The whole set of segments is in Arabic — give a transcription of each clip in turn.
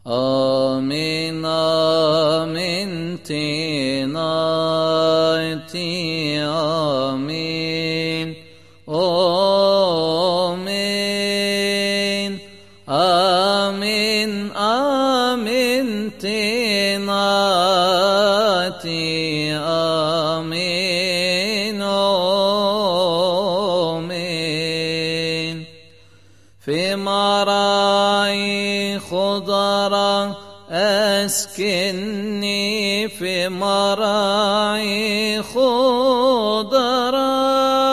آمين آمين تنايتي آمين آمين آمين آمين تنايتي آمين آمين في مراعي خضرا أسكني في مراعي خضرا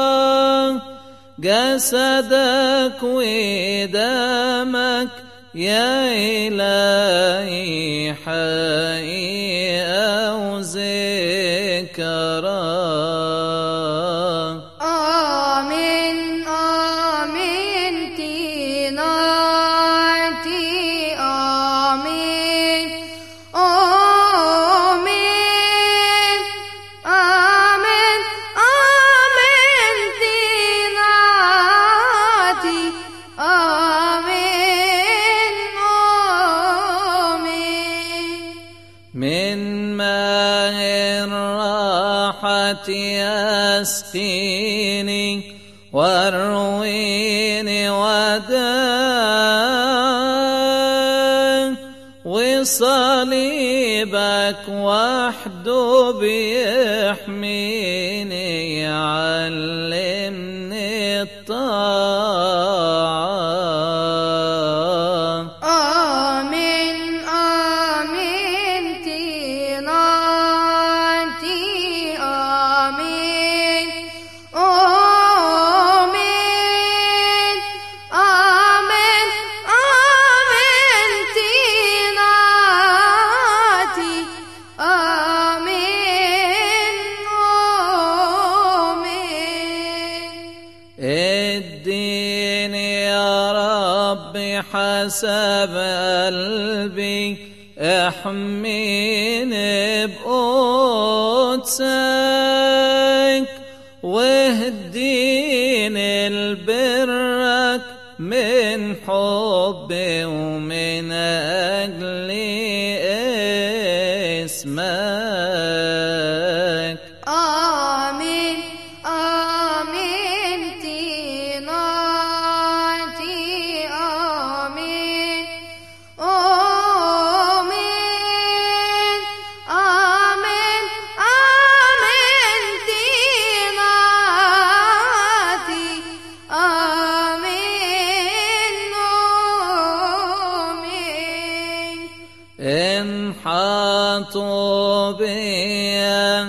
جسدك ودمك يا إلهي حقيقة وذكرى من ماء الراحة يسقيني وارويني وداء وصليبك وحده بيحميني يعلمني الطاعة اديني يا ربي حسب قلبي احميني بقدسك واهديني لبرك من حبي ومن أجل اسمك إن حاطوا بي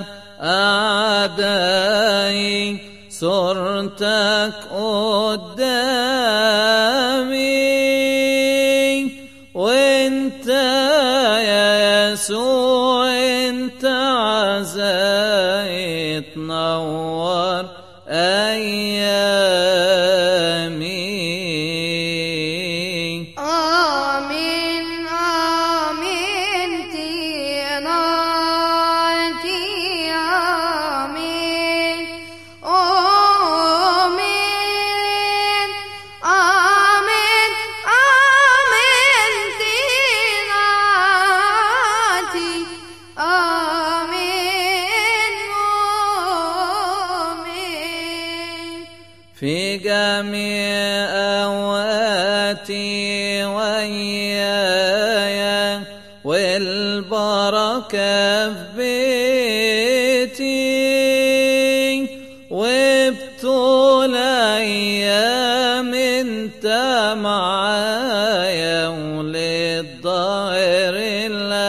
أعدائي صورتك قدامي وانت يا يسوع انت عزاي تنور أيامي في جميع أوقاتي وياي والبركة في بيتي وبطول أيام انت معايا وللظهر